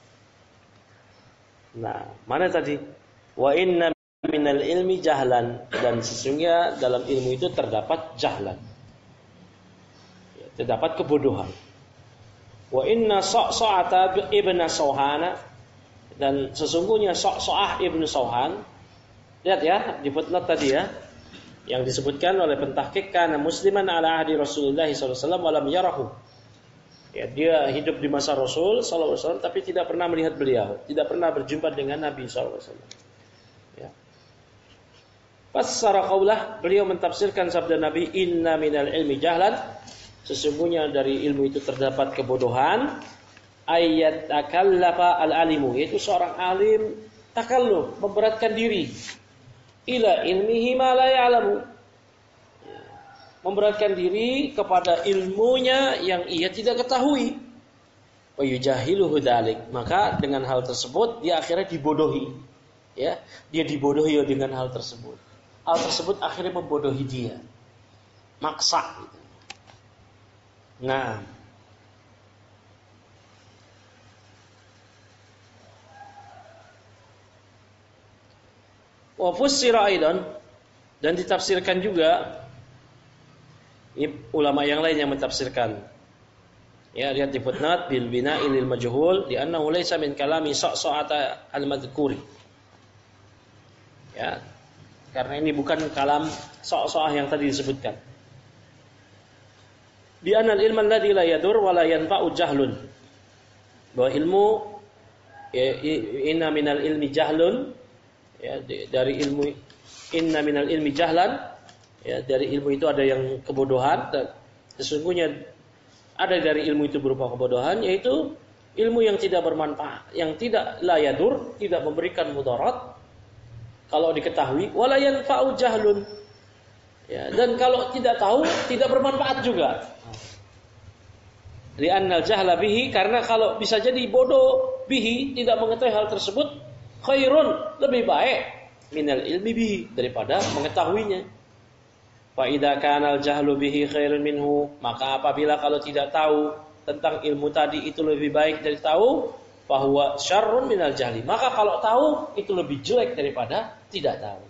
Nah, mana tadi? Wa inna minal ilmi jahlan, dan sesungguhnya dalam ilmu itu terdapat jahlan. Ya, terdapat kebodohan. Wa inna Sa'sa'ata ibn Sauhana, dan sesungguhnya Sa'sa'ah ibn Sauhan, lihat ya di footnote tadi ya, yang disebutkan oleh pentahqiq, kana musliman ala ahdi Rasulullah sallallahu alaihi wasallam wa lam yarahu. Ya, dia hidup di masa Rasul sallallahu alaihi wasallam tapi tidak pernah melihat beliau, tidak pernah berjumpa dengan Nabi sallallahu alaihi wasallam. Ya. Fassara qaulah, beliau mentafsirkan sabda Nabi, inna minal ilmi jahlan, sesungguhnya dari ilmu itu terdapat kebodohan. Ayat takallafa al-alimu, yaitu seorang alim takalluf, memberatkan diri, ila ilmihi ma la ya'lamu, memberatkan diri kepada ilmunya yang ia tidak ketahui. Wa yujahiluhu dzalik, maka dengan hal tersebut dia akhirnya dibodohi. Ya, dia dibodohi dengan hal tersebut. Hal tersebut akhirnya membodohi dia. Maksa gitu. Nah, wa fussira aidan, dan ditafsirkan juga. Ini ulama yang lain yang mentafsirkan. Ya, lihat di footnote, bil bina'i lil majhul di annahu laysa min kalami Sa'sa'ata al-madhkuri. Ya, karena ini bukan kalam Sa'sa'ah yang tadi disebutkan. Bi anal ilman ladzi la yadur wa la yanfa'u jahlun. Bahwa ilmu ya, inna minal ilmi jahlun, ya, dari ilmu inna minal ilmi jahlan, ya, dari ilmu itu ada yang kebodohan, dan sesungguhnya ada dari ilmu itu berupa kebodohan, yaitu ilmu yang tidak bermanfaat, yang tidak la yadur, tidak memberikan mudarat kalau diketahui, wala yanfa'u jahlun. Ya, dan kalau tidak tahu tidak bermanfaat juga. Li'annal jahla bihi, karena kalau bisa jadi bodoh bihi, tidak mengetahui hal tersebut, khairun, lebih baik minal ilmi bihi, daripada mengetahuinya. Fa idza kana al jahlu bihi khairun minhu, maka apabila kalau tidak tahu tentang ilmu tadi itu lebih baik dari tahu, fa huwa syarrun minal jahli, maka kalau tahu itu lebih jelek daripada tidak tahu.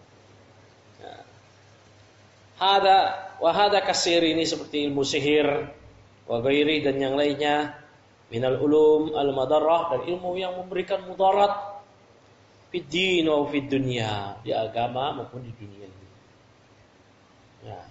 Hada kasir, ini seperti ilmu sihir, wa ghairi, dan yang lainnya, minal ulum al madarrah, dan ilmu yang memberikan mudarat fid din wa fid dunya, di agama maupun di dunia ini. Ya.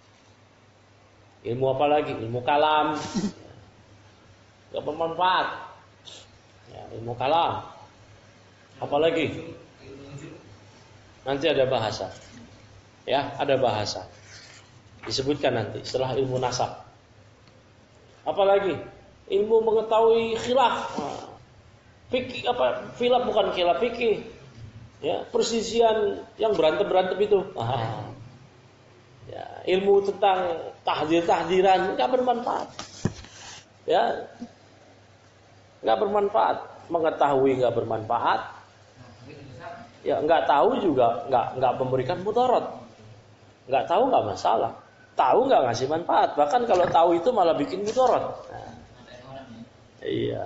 Ilmu apa lagi? Ilmu kalam, gak bermanfaat. Ya, ilmu kalam. Apa lagi? Nanti ada bahasa. Ya, ada bahasa. Disebutkan nanti setelah ilmu nasab. Apalagi ilmu mengetahui khilaf. Fikih apa? Khilaf bukan khilaf, fikih. Ya, persisian yang berantem itu. Ya, ilmu tentang tahdir-tahdiran enggak bermanfaat. Ya. Enggak bermanfaat. Mengetahui enggak bermanfaat. Ya, enggak tahu juga enggak memberikan mudarat. Enggak tahu enggak masalah. Tahu nggak ngasih manfaat, bahkan kalau tahu itu malah bikin mudarat. Nah, iya.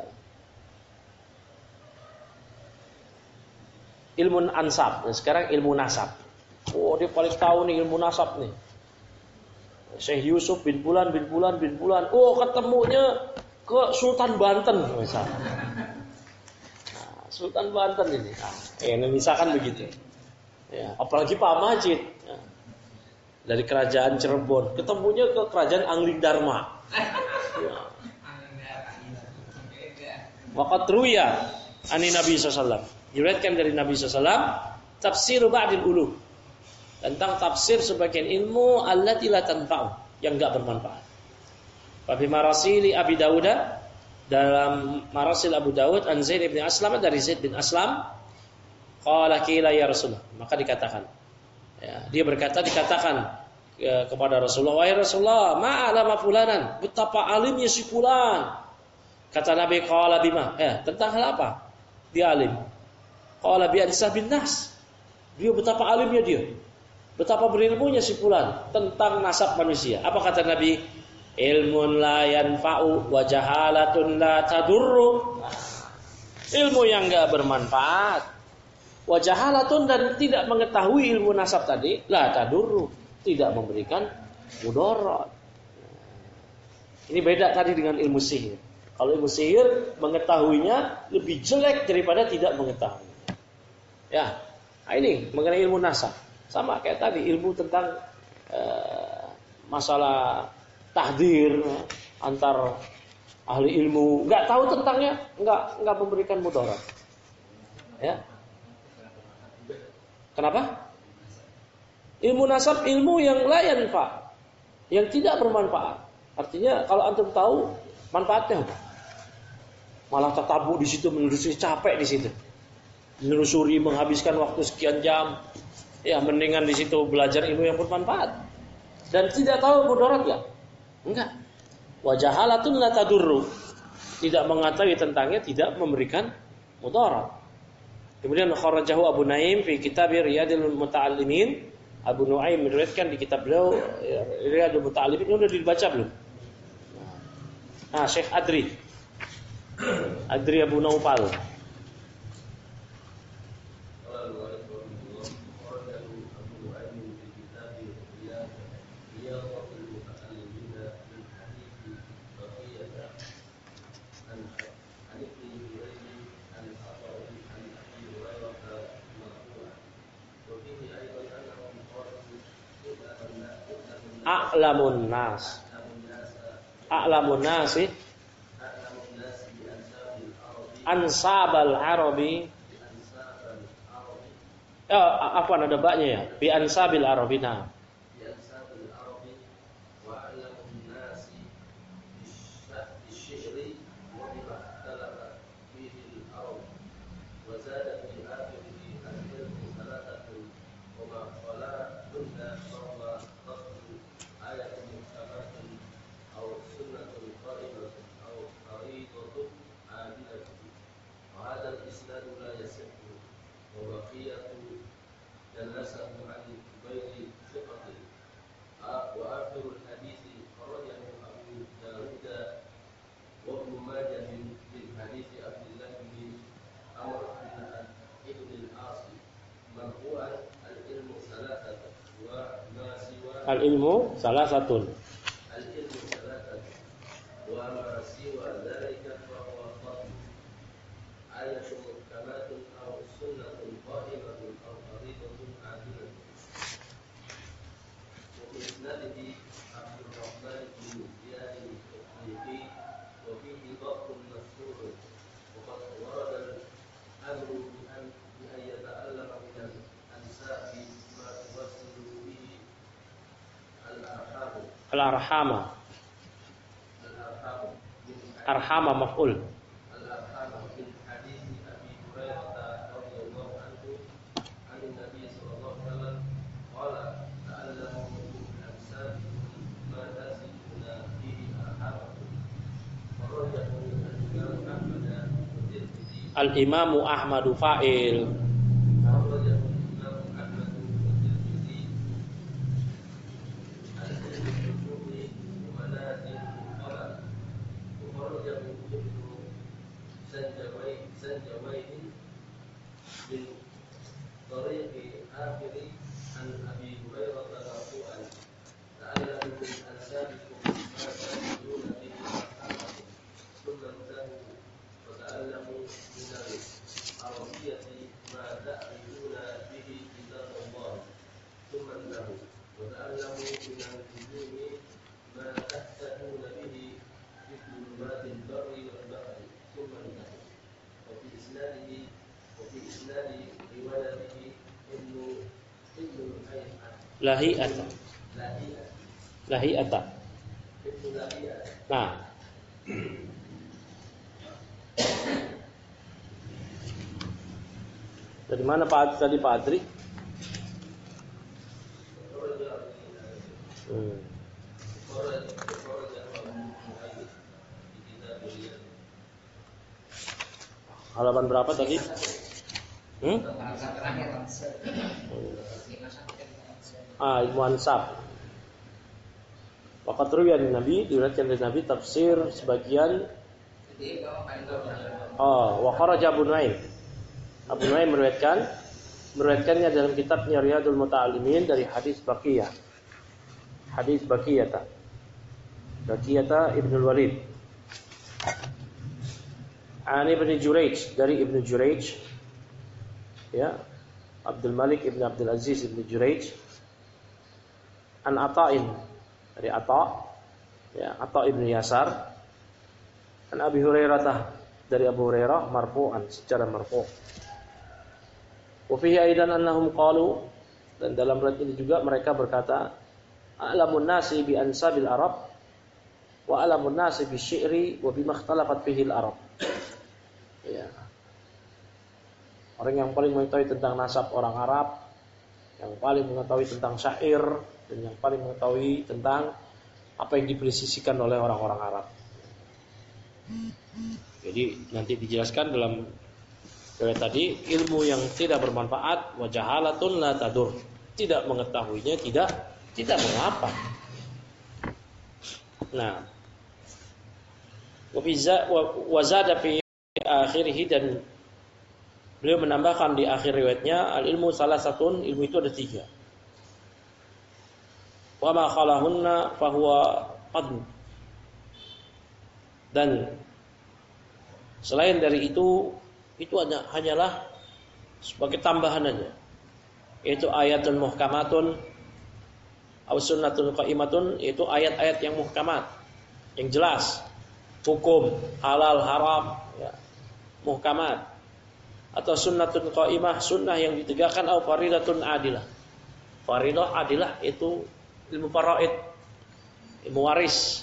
Ilmu ansab, nah, sekarang ilmu nasab. Oh, dia paling tahu nih ilmu nasab nih. Syekh Yusuf bin Fulan bin Fulan bin Fulan. Oh, ketemunya ke Sultan Banten misalnya. Nah, Sultan Banten ini. Nah, ini misalkan begitu. Ya, apalagi Pak Majid. Ya. Dari kerajaan Cirebon, ketemunya ke kerajaan Angling Dharma. Ya. Waqat ruya ani Nabi sallallahu. Diriwayatkan dari Nabi sallallahu tafsir ba'dil ulum. Tentang tafsir sebagian ilmu allati la tanfa'u, yang enggak bermanfaat. Wa bi marasili Abi Dawud, dalam marasil Abu Dawud an Zaid bin Aslam, dari Zaid bin Aslam, qala qila ya Rasulullah, maka dikatakan, ya, dia berkata dikatakan kepada Rasulullah, wahai Rasulullah, ma'alama fulanan, betapa alimnya si fulan. Kata Nabi, qala bima, tentang hal apa? Dia alim. Qala bi ansah bin nas. Dia betapa alimnya dia. Betapa berilmunya si fulan tentang nasab manusia. Apa kata Nabi? Ilmun la yanfa'u wa jahalatun la tadurru. Ilmu yang enggak bermanfaat. Wa jahalatun, dan tidak mengetahui ilmu nasab tadi, la tadurru, tidak memberikan mudarat. Ini beda tadi dengan ilmu sihir. Kalau ilmu sihir mengetahuinya lebih jelek daripada tidak mengetahui. Ya, nah ini mengenai ilmu nasab. Sama kayak tadi ilmu tentang masalah tahdir antar ahli ilmu, nggak tahu tentangnya, nggak memberikan mudarat. Ya, kenapa? Ilmu nasab ilmu yang la yanfa, yang tidak bermanfaat. Artinya kalau antum tahu manfaatnya apa? Malah tatabu di situ, menelusuri, capek di situ. Menelusuri, menghabiskan waktu sekian jam. Ya, mendingan di situ belajar ilmu yang bermanfaat. Dan tidak tahu mudarat ya? Enggak. Wa jahalatun la tadurru. Tidak mengetahui tentangnya, tidak memberikan mudarat. Kemudian kharajahu Abu Naim fi kitab Riyadul Muta'allimin. Abu Nuaim meriwayatkan di kitab beliau Riyadul Muta'allimin. Ini sudah dibaca belum? Nah, Syekh Adri Abu Naufal. A'lamun nas. A'lamun nasi ansabal arabi. Afwan, ada baknya ya. Bi ansabil arabina. Al-ilmu salah satu. Al-ilmu salah wa ma siwa dzalika fa huwa fadl. Ayatun muhkamatun aw sunnatun qa'imatun aw fariidatun 'adilatun. Wa isnadihi Abdul Rahman bin Ziyad al-Qutbi wa fihi dhabtun mashhur. Wa qad warada al-amru bi an yata'allama min al-ansabi ma tuwassilu bihi Al-arhama. Arhama maf'ul. Al-arhama min hadis Abi Hurairah radhiyallahu anhu an Nabi sallallahu alaihi wasallam qala ta'allamu min al-ansabi ma tasifuna bihi arhamakum. Al-Imamu Ahmadu fa'il. ta'allamu min ansabikum ma ta'buduna bihi ashabakum thumma intahu wa ta'allamu min al-arabiyyati ma ta'rifuna bihi kitabullah thumma intahu wa ta'allamu min al-ulumi ma tahtaduna bihi fi dhulumatil barri wal bahri thumma intahu wa fi isnadi riwayatihi ibnu Lahi'ata. Nah. Dari mana Pak tadi Pak Adri? Halaman berapa tadi? Ilmu ansab. Waqat ruwiya Nabi, diriwayatkan dari Nabi tafsir sebagian. Wa kharaja Abu Nuaim. Abu Nuaim meriwayatkannya dalam kitabnya Riyadul Muta'allimin dari hadis Baqiyah. Hadis Baqiyah Ibnu Walid. Ani Ibnu Jurayj, dari Ibnu Jurayj, ya, Abdul Malik Ibnu Abdul Aziz Ibnu Jurayj, an Ata'in, dari Ata', ya, Ata' Ibnu Yasar, an Abi Hurairah, dari Abu Hurairah marfu'an, secara marfu'. Wa fihi aidan annahum qalu, dan dalam riwayat ini juga mereka berkata, a'lamun nasi bi ansabil Arab wa a'lamun nasi bi syi'ri wa bima ikhtalafat fihi al-Arab. Ya. Orang yang paling mengetahui tentang nasab orang Arab, yang paling mengetahui tentang syair, dan yang paling mengetahui tentang apa yang dipresisikan oleh orang-orang Arab. Jadi nanti dijelaskan dalam riwayat tadi, ilmu yang tidak bermanfaat wa jahalatun la tadur. Tidak mengetahuinya tidak mengapa. Nah, wa zada fi akhirih, dan beliau menambahkan di akhir riwayatnya, al ilmu salah satun, ilmu itu ada 3. Wa ma khalahunna fahuwa qadm. Dan selain dari itu hanyalah sebagai tambahan aja. Yaitu ayatun muhkamatun aw sunnatun qaimatun, yaitu ayat-ayat yang muhkamat, yang jelas, hukum halal haram, ya, muhkamat, atau sunnatun qaimah, sunnah yang ditegakkan, atau faridatun adilah. Faridah adilah itu ilmu faraid, ilmu waris.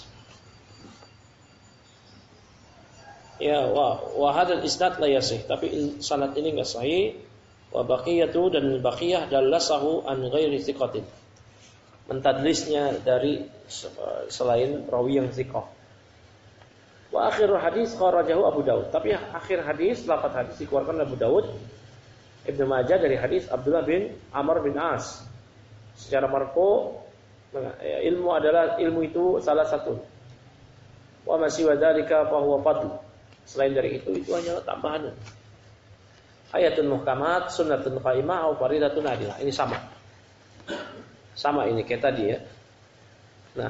Ya, wa hadzal isnad la yasih, tapi sanad ini enggak sahih. Wa baqiyatu, dan baqiyah dallasahu an ghairi thiqatin, mentadlisnya dari selain rawi yang thiqah. Wa akhirul hadis kharajahu Abu Daud, tapi akhir hadis, lafaz hadis dikeluarkan Abu Daud, Ibnu Majah dari hadis Abdullah bin Amr bin As secara marfu. Ilmu itu salah satu. Wa ma siwa dzalika fa huwa fadl. Selain dari itu hanya tambahan. Ayatun muhkamat, sunnatun qaimah, atau faridatun adilah. Ini sama ini kayak tadi, ya. Nah,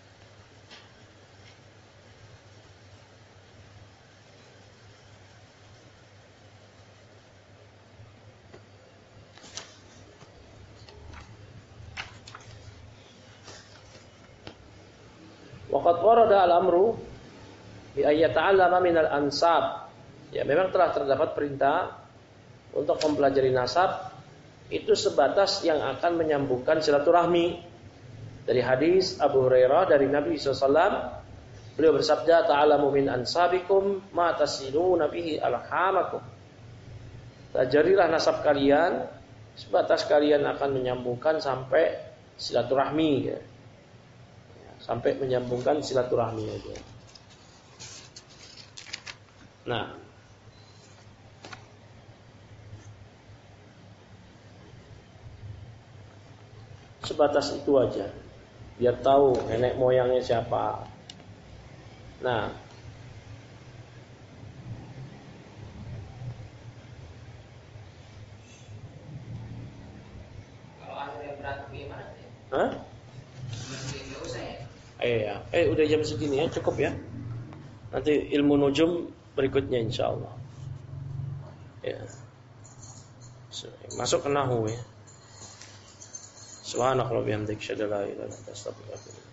waqad warada al-amru bi ayyata'allama minal ansab. Ya, memang telah terdapat perintah untuk mempelajari nasab, itu sebatas yang akan menyambungkan silaturahmi. Dari hadis Abu Hurairah dari Nabi SAW, beliau bersabda, ta'alamu min ansabikum ma tasiluna bihi alhamakum. Pelajarilah nasab kalian, sebatas kalian akan menyambungkan sampai silaturahmi, ya. Sampai menyambungkan silaturahmi aja. Nah, sebatas itu aja, biar tahu nenek moyangnya siapa. Nah, kalau akhirnya berantem gimana sih? hah? Udah jam segini ya, cukup ya. Nanti ilmu nujum berikutnya insyaallah. Ya. Masuk ke nahwu ya. Subhanakallahumma wa bihamdika asyhadu an la ilaha illa anta astaghfiruka wa atubu ilaik.